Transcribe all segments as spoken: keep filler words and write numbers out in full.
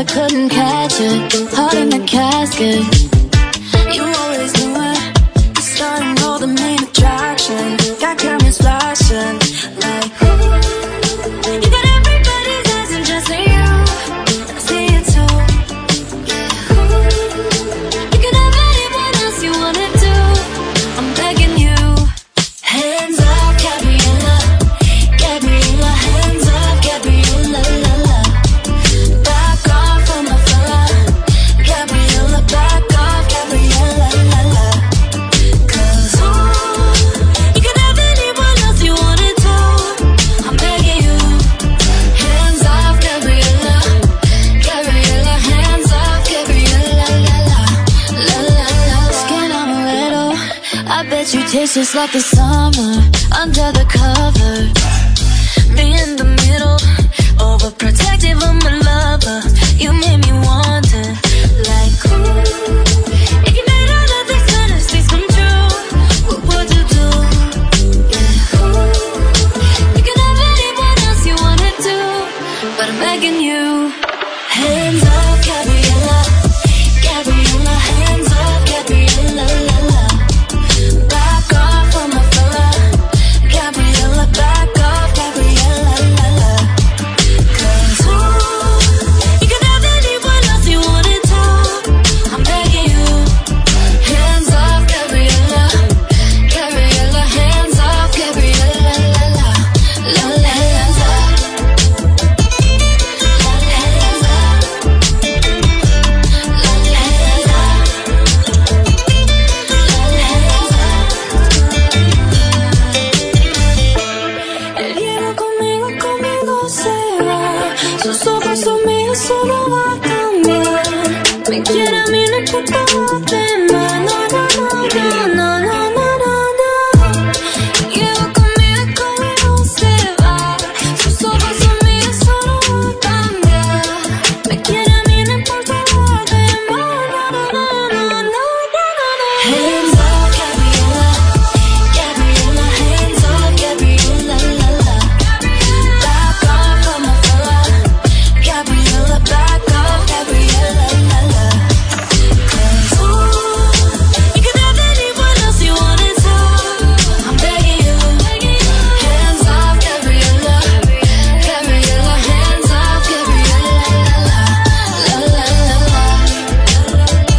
I couldn't catch it. Heart in the casket. You always knew it. The starting all the main attraction. Got cameras flashing like ooh. You got everybody's eyes and just you. I see it too. Yeah, ooh. You can have anyone else you wanna do. I'm begging you. Hands up, Gabriella. Gabriella, hands up, Gabriella, la la. Back off from my fella. Gabriella, back off, Gabriella, la la. Cause ooh, you can have anyone else you wanna do. I'm begging you. Hands off, Gabriella. Gabriella, hands off, Gabriella, la la. La la la. Skin on a little. I bet you taste just like the summer. Under the cover. Me in the middle. Overprotective of my lover. You made me wonder. Like ooh, if you made all of these fantasies come true, what would you do? Yeah, ooh, you can have anyone else you wanna do, but I'm begging you. Hands up, Gabriella. Gabriella, hands up, Gabriella, la la. Back off from my fella. Gabriella, back off, Gabriella, la la. Cause ooh, you can have anyone else you wanna do. I'm begging you. Hands off, Gabriella. Gabriella, hands off, Gabriella, la la. La la, hands up. La la, hands up. La la, hands up. La la, hands up. Él llega conmigo, conmigo se va. Sus ojos son míos, solo va a cambiar. Me quiere a mí, no importa lo demás. No, no, no, no, no, no, no, no, no. Llega conmigo, conmigo se va. Sus ojos son míos, solo va a cambiar. Me quiere a mí, no importa lo demás. No, no, no, no, no, no, no, no. Hands up, Gabriella. Gabriella, hands up, Gabriella, la la. Back off from my fella. Gabriella, back off, Gabriella, la la. Cause ooh, you can have anyone else you wanna do. I'm begging you. Hands off, Gabriella. Gabriella, hands off, Gabriella, la la. La la la la. La la la la.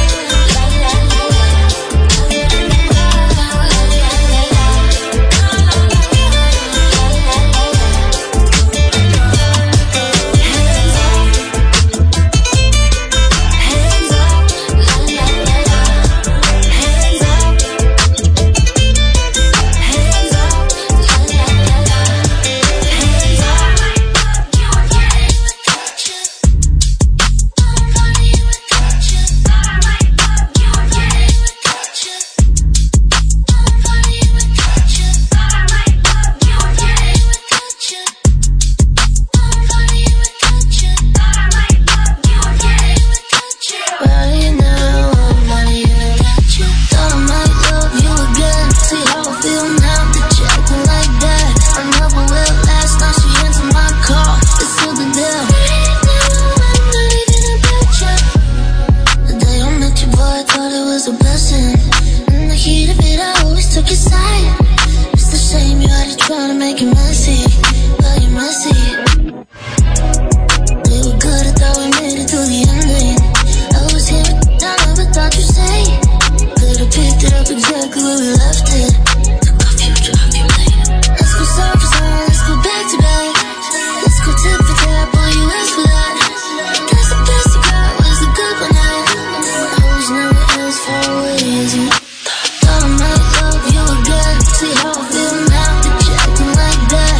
Well, you know I'm not even gotcha. Thought I might love you again. See how I feel now that you're acting like that. I never will last. Now she answered my call. It's still the deal. I'm not even about you. The day I met you, boy, I thought it was a blessing. In the heat of it, I always took your side. It's the same, you had to try to make it messy, but you're messy. We were good, I thought we made it to the ending. I was here, but I never thought you'd say. Could've picked it up exactly where we left it. Took off you, drop you later. Let's go side for side, let's go back to back. Let's go tip for tap, all you asked for that. Guess the best you got was a good one now. I was never as far away as you. Thought I might love you again. See how I feel now that you're acting like that.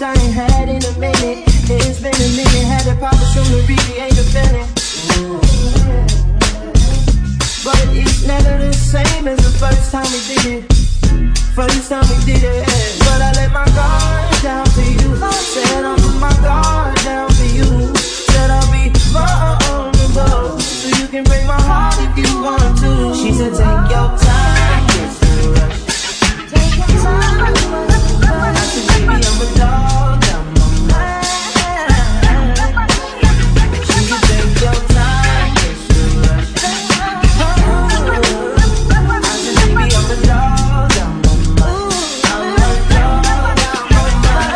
vibes I ain't had in a minute. It's been a minute, had to pop it soon to alleviate the feeling. But it's never the same as the first time we did it. First time we did it. But I let my guard down for you. Said I'll put my guard down for you. Said I'll be vulnerable, so you can break my heart if you want to. She said take your time, it's no rush. Take your time. I said baby I'm a dog, I'm a man. She said take your time, it's no rush. I said baby I'm a dog, I'm a man. I'm a dog, I'm a man.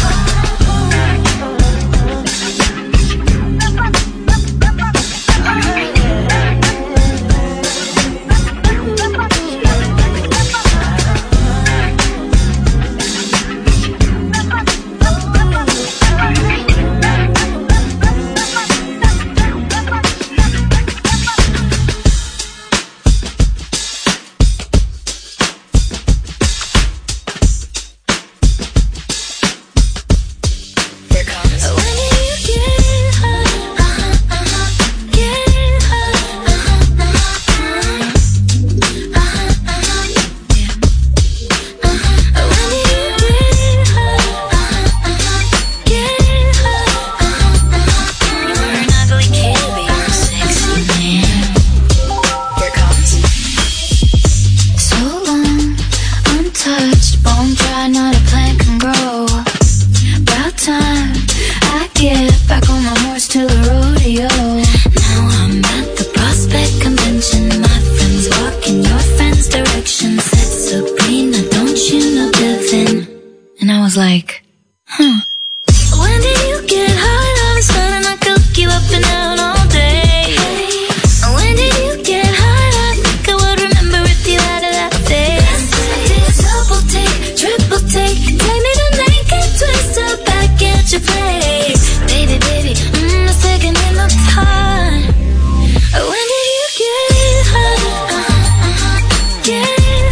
Like, huh. When did you get hot? All of a sudden I could keep up and down all day. When did you get hot? I think I would remember if you had it that day. Double take, triple take, take me the naked twist up back at your place. Baby, baby, mm, a second in the time. When did you get hot? Get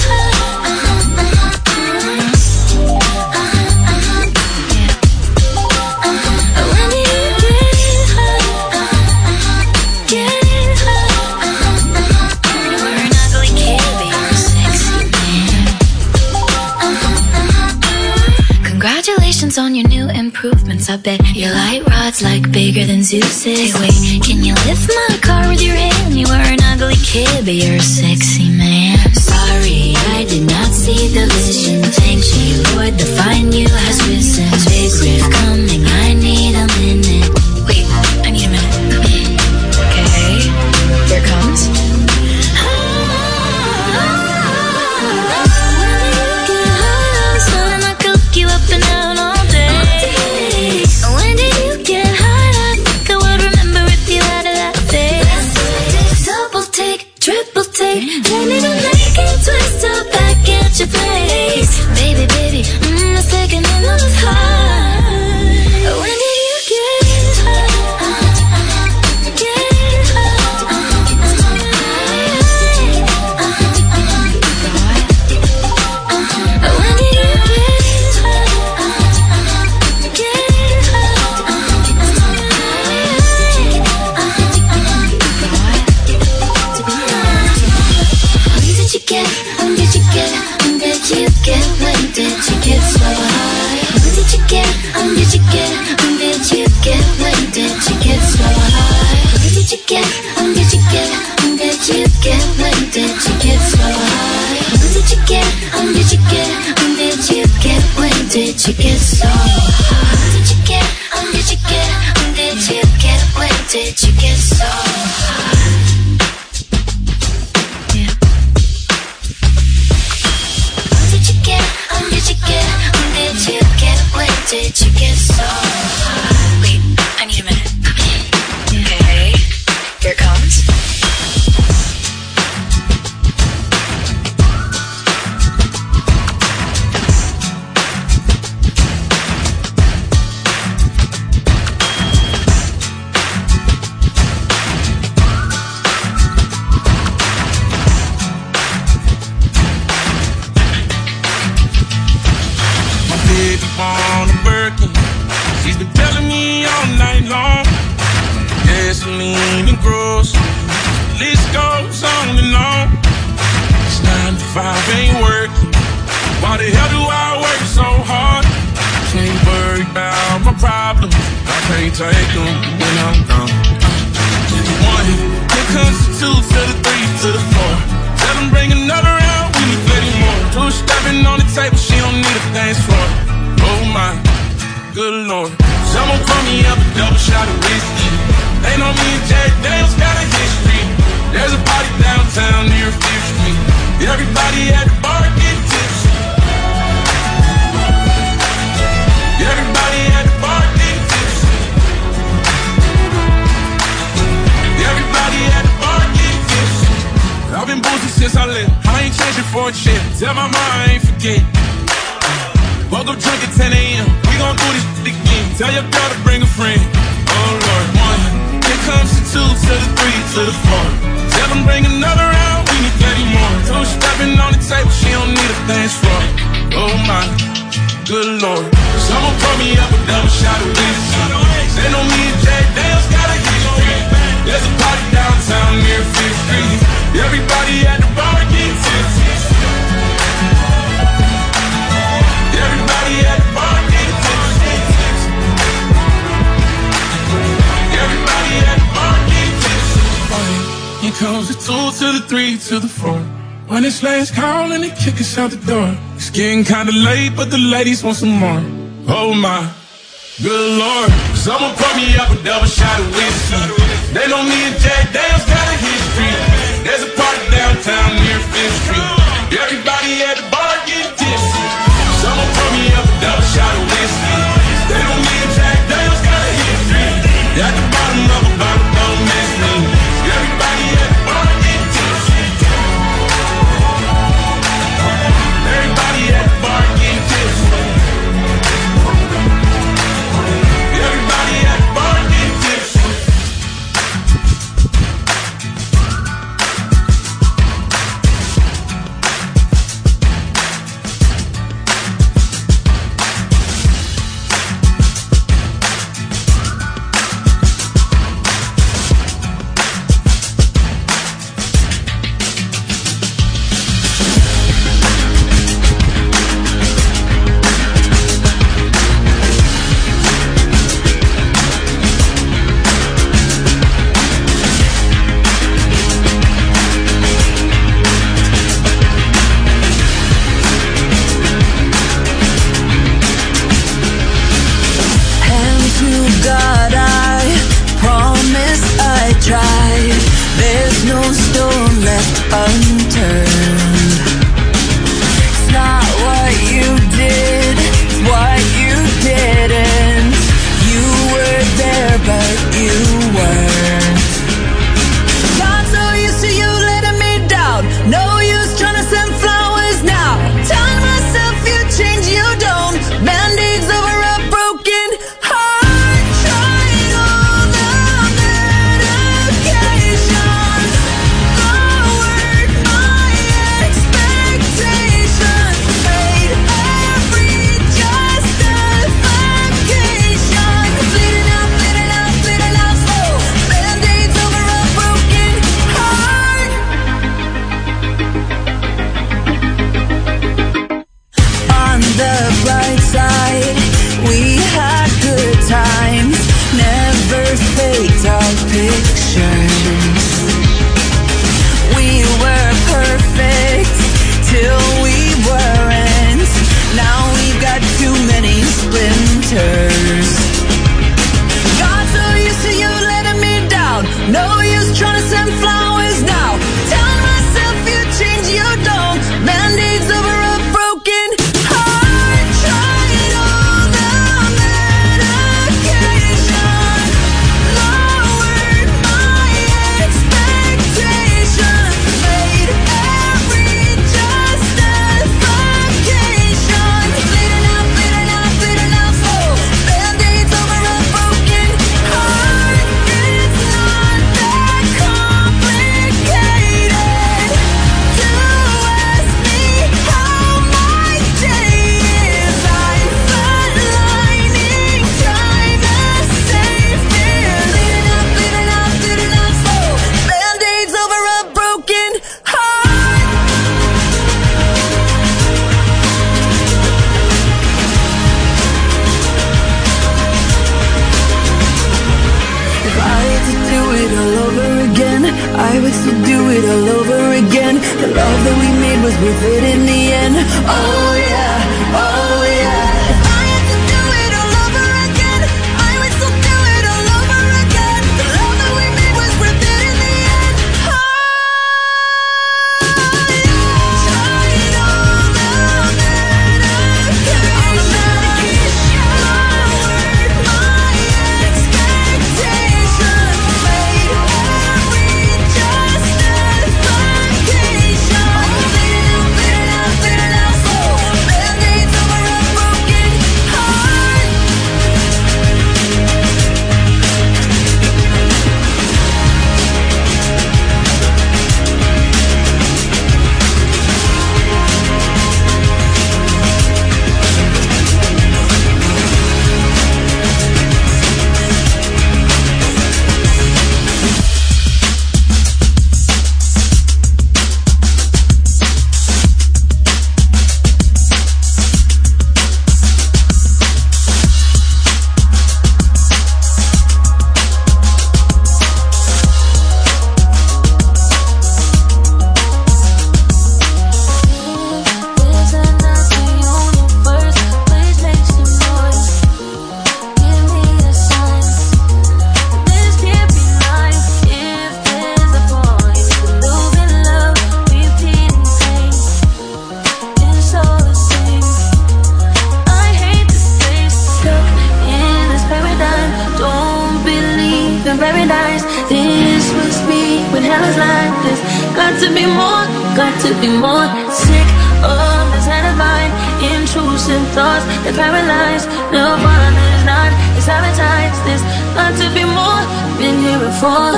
on your new improvements. I bet your light rod's like bigger than Zeus's. Hey wait, can you lift my car with your hand? You were an ugly kid, but you're a sexy man. Sorry, I did not see the vision. Thank you, Lord, the fine you has risen. Spacecraft coming, I need a minute. Wait, I need a minute. Okay, here it comes. You up and down all day. When did you get hot? I think I would remember if you had it that day. Double take, triple take, take me to make it twist up back at your place. Baby, baby, mm, a second in the time. When did you get hot? Get hot. When did you When did you get, when did you get, when did you get so high? When did you get, when did you get, when did you get, when did you get so high? When did you get, when did you get, when did you get, when did you get so high? When did you get, when did you get, when did you get, when did you get so high? When did you get, when did you get, when did you get, when did you get so high? Did you get so high? Wait, I need a minute. Okay, here it comes. didn't want a Birkin. She's been telling me all night long. Gasoline and groceries, the list goes on and on. It's nine to five, ain't working. Why the hell do I work so hard? Can't worry about my problems, I can't take them when I'm gone. One, here comes the two to the three to the four. Tell them bring another round, we need plenty more. Two stepping on the table, she don't need a dance floor. Oh my, good lord. Someone pour me up a double shot of whiskey. They know me and Jack Daniels got a history. There's a party downtown near Fifth Street. Everybody at the bar get tipsy. Everybody at the bar get tipsy. Everybody at the bar get tipsy. I've been boozy since I left. I ain't changing for a check. Tell my mom I ain't forget. Woke up drunk at ten a.m. We gon' do this shit again. Tell your girl to bring a friend. Oh Lord, one. Here comes the two to the three to the four. Tell them bring another round. We need plenty more. Two stepping on the table. She don't need a dance floor. Oh my, good lord. Someone pour me up a double shot of whiskey. They know me and Jack Daniels got a history. There's a party downtown near Fifth Street. Everybody at the bar get tipsy. Everybody at the bar get tipsy. Everybody at the bar get tipsy. Here comes the two to the three to the four. When it's last call and they kick us out the door. It's getting kinda late, but the ladies want some more. Oh my, good lord. Someone pour me up a double shot of whiskey. They know me and Jack Daniels got a history. There's a party downtown near Fifth Street. Everybody at the bar get tipsy. Someone pour me up a double shot of whiskey. They know me and Jack Daniels got a history. At the bottom of a bottle, don't mess me. Everybody at the bar get tipsy. Everybody at the bar get tipsy. Everybody at the bar get tipsy. to be more, got to be more. Sick of this divine, intrusive thoughts that paralyze. No one is not, it's sabotage this. Got to be more, been here before.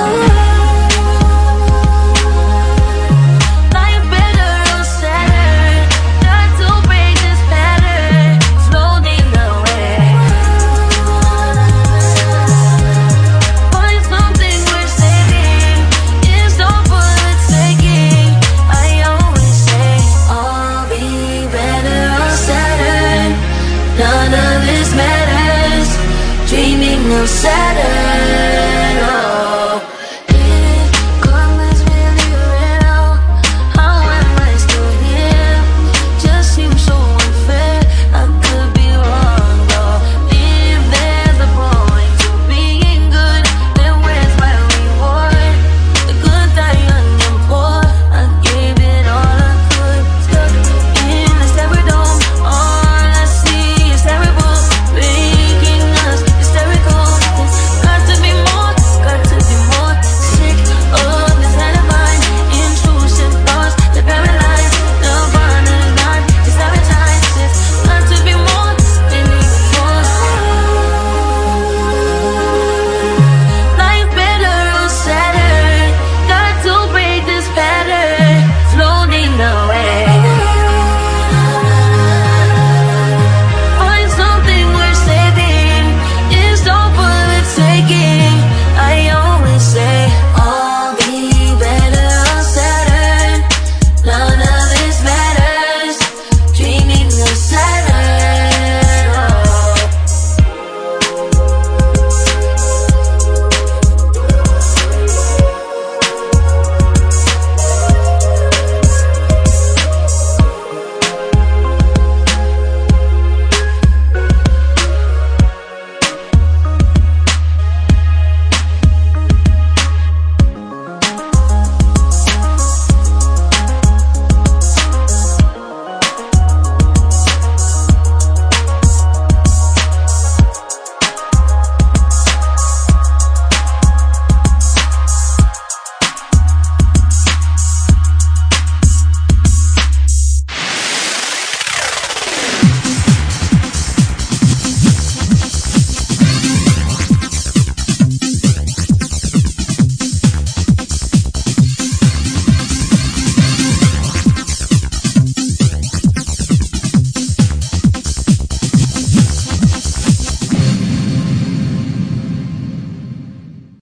None of this matters. Dreaming of Saturn.